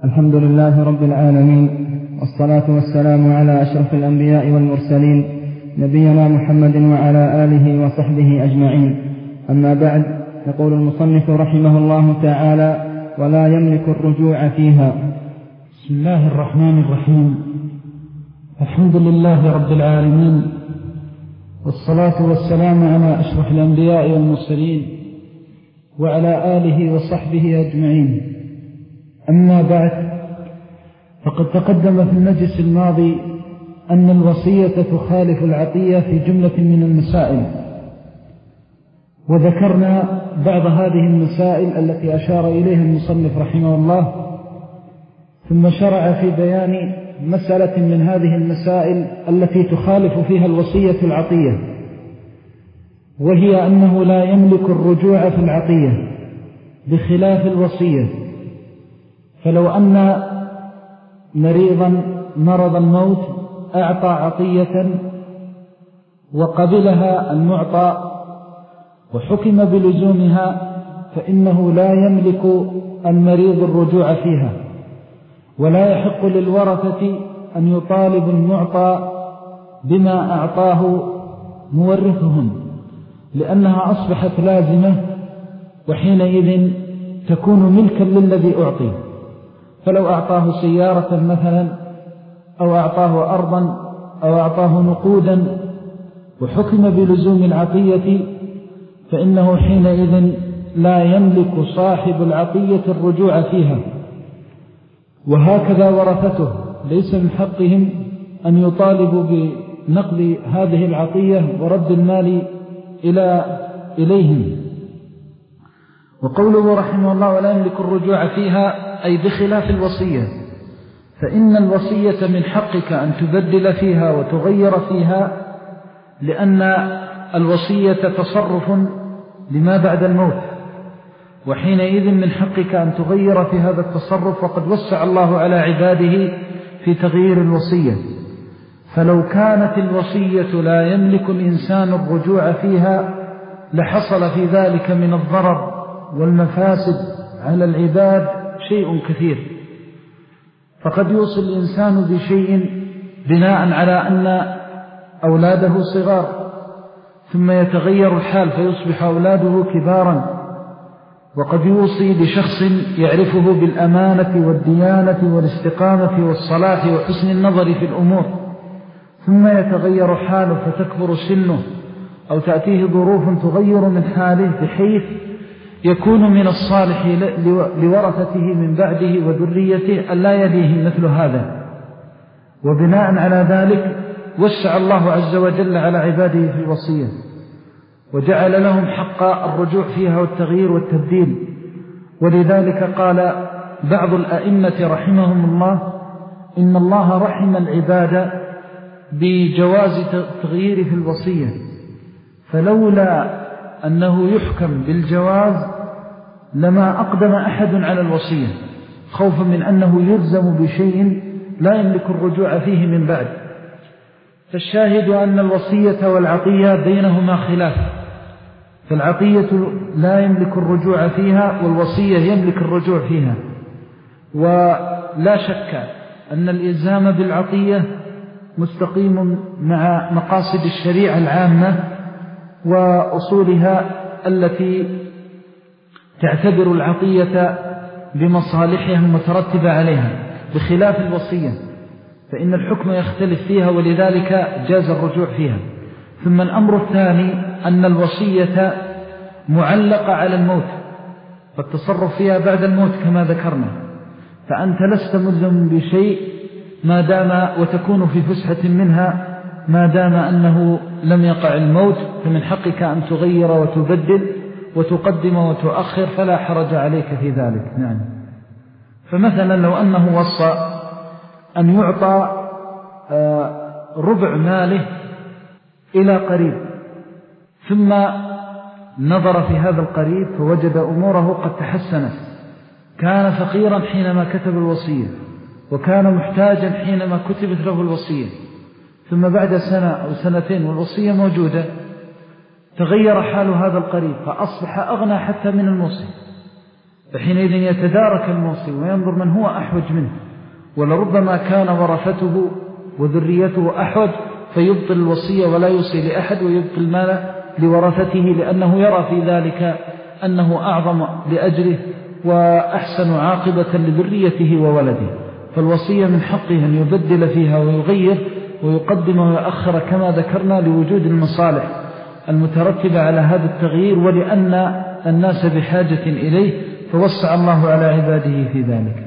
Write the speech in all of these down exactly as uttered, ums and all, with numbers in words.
الحمد لله رب العالمين، والصلاة والسلام على أشرف الأنبياء والمرسلين نبينا محمد وعلى آله وصحبه أجمعين. أما بعد، يقول المصنف رحمه الله تعالى: ولا يملك الرجوع فيها. بسم الله الرحمن الرحيم. الحمد لله رب العالمين، والصلاة والسلام على أشرف الأنبياء والمرسلين وعلى آله وصحبه أجمعين. أما بعد، فقد تقدم في المجلس الماضي أن الوصية تخالف العطية في جملة من المسائل، وذكرنا بعض هذه المسائل التي أشار إليها المصنف رحمه الله، ثم شرع في بيان مسألة من هذه المسائل التي تخالف فيها الوصية العطية، وهي أنه لا يملك الرجوع في العطية بخلاف الوصية. فلو أن مريضا مرض الموت أعطى عطية وقبلها المعطى وحكم بلزومها، فإنه لا يملك المريض الرجوع فيها، ولا يحق للورثة أن يطالب المعطى بما أعطاه مورثهم، لأنها أصبحت لازمة، وحينئذ تكون ملكا للذي أعطي. فلو أعطاه سيارة مثلا، أو أعطاه أرضا، أو أعطاه نقودا وحكم بلزوم العطية، فإنه حينئذ لا يملك صاحب العطية الرجوع فيها. وهكذا ورثته ليس من حقهم أن يطالبوا بنقل هذه العطية ورد المال إلى إليهم. وقوله رحمه الله: ولا يملك الرجوع فيها، أي بخلاف الوصية، فإن الوصية من حقك أن تبدل فيها وتغير فيها، لأن الوصية تصرف لما بعد الموت، وحينئذ من حقك أن تغير في هذا التصرف، وقد وسع الله على عباده في تغيير الوصية. فلو كانت الوصية لا يملك الإنسان الرجوع فيها لحصل في ذلك من الضرر والمفاسد على العباد شيء كثير. فقد يوصي الإنسان بشيء بناء على أن أولاده صغار، ثم يتغير الحال فيصبح أولاده كبارا. وقد يوصي بشخص يعرفه بالأمانة والديانة والاستقامة والصلاح وحسن النظر في الأمور، ثم يتغير حاله فتكبر سنه، أو تأتيه ظروف تغير من حاله بحيث يكون من الصالح لورثته من بعده وذريته ألا يليه مثل هذا. وبناء على ذلك وسع الله عز وجل على عباده في الوصية، وجعل لهم حق الرجوع فيها والتغيير والتبديل. ولذلك قال بعض الأئمة رحمهم الله: إن الله رحم العباد بجواز التغيير في الوصية، فلولا أنه يحكم بالجواز لما أقدم أحد على الوصية، خوفا من أنه يلزم بشيء لا يملك الرجوع فيه من بعد. فالشاهد أن الوصية والعطية بينهما خلاف، فالعطية لا يملك الرجوع فيها، والوصية يملك الرجوع فيها. ولا شك أن الإلزام بالعطية مستقيم مع مقاصد الشريعة العامة وأصولها التي تعتبر العطية بمصالحها المترتبة عليها، بخلاف الوصية فإن الحكم يختلف فيها، ولذلك جاز الرجوع فيها. ثم الأمر الثاني أن الوصية معلقة على الموت، فالتصرف فيها بعد الموت كما ذكرنا، فأنت لست ملزم بشيء ما دام وتكون في فسحة منها ما دام أنه لم يقع الموت، فمن حقك أن تغير وتبدل وتقدم وتؤخر، فلا حرج عليك في ذلك. نعم. فمثلا لو أنه وصى أن يعطى ربع ماله إلى قريب، ثم نظر في هذا القريب فوجد أموره قد تحسنت، كان فقيرا حينما كتب الوصية، وكان محتاجا حينما كتبت له الوصية، ثم بعد سنة أو سنتين والوصية موجودة تغير حال هذا القريب فأصبح أغنى حتى من الموصي، فحينئذ يتدارك الموصي وينظر من هو أحوج منه، ولربما كان ورثته وذريته أحوج فيبطل الوصية ولا يوصي لأحد ويبطل المال لورثته، لأنه يرى في ذلك أنه أعظم لأجله وأحسن عاقبة لذريته وولده. فالوصية من حقه أن يبدل فيها ويغير ويقدم ويؤخر كما ذكرنا لوجود المصالح المترتبة على هذا التغيير، ولأن الناس بحاجة إليه فوسع الله على عباده في ذلك.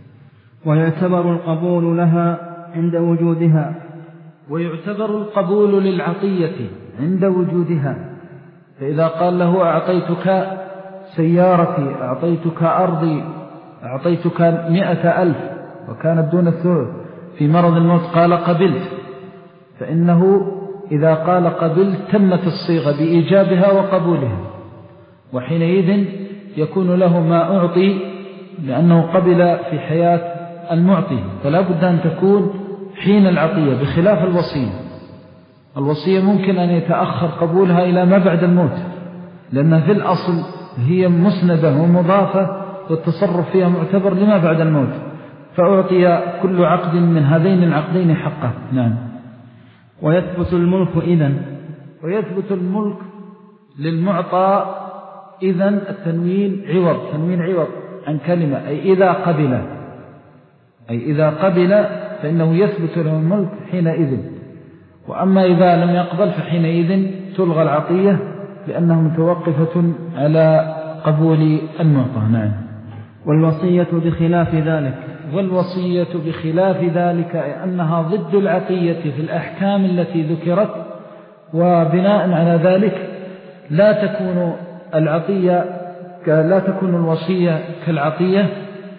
ويعتبر القبول لها عند وجودها ويعتبر القبول للعطية عند وجودها. فإذا قال له أعطيتك سيارتي، أعطيتك أرضي، أعطيتك مئة ألف وكانت دون الثلث، في مرض الموت قال قبلت، فإنه إذا قال قبلت تمت الصيغة بإيجابها وقبولها، وحينئذ يكون له ما أعطي لأنه قبل في حياة المعطي. فلا بد أن تكون حين العطية، بخلاف الوصية. الوصية ممكن أن يتأخر قبولها إلى ما بعد الموت، لأن في الأصل هي مسندة ومضافة والتصرف فيها معتبر لما بعد الموت، فأعطي كل عقد من هذين العقدين حقه. نعم. ويثبت الملك إذن ويثبت الملك للمعطى إذن. التنوين عوض، تنوين عوض عن كلمة، أي إذا قبل، أي إذا قبل فإنه يثبت له الملك حينئذ. وأما إذا لم يقبل فحينئذ تلغى العطية لأنها متوقفة على قبول المعطى. نعم. والوصية بخلاف ذلك والوصية بخلاف ذلك أي أنها ضد العطية في الأحكام التي ذكرت، وبناء على ذلك لا تكون العطية لا تكون الوصية كالعطية،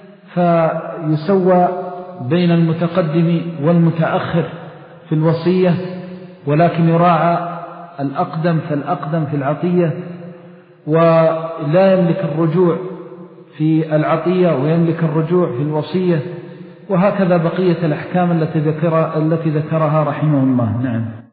فيسوى بين المتقدم والمتأخر في الوصية، ولكن يراعى الأقدم فالأقدم في العطية، ولا يملك الرجوع في العطية ويملك الرجوع في الوصية، وهكذا بقية الأحكام التي ذكرها التي ذكرها رحمه الله. نعم.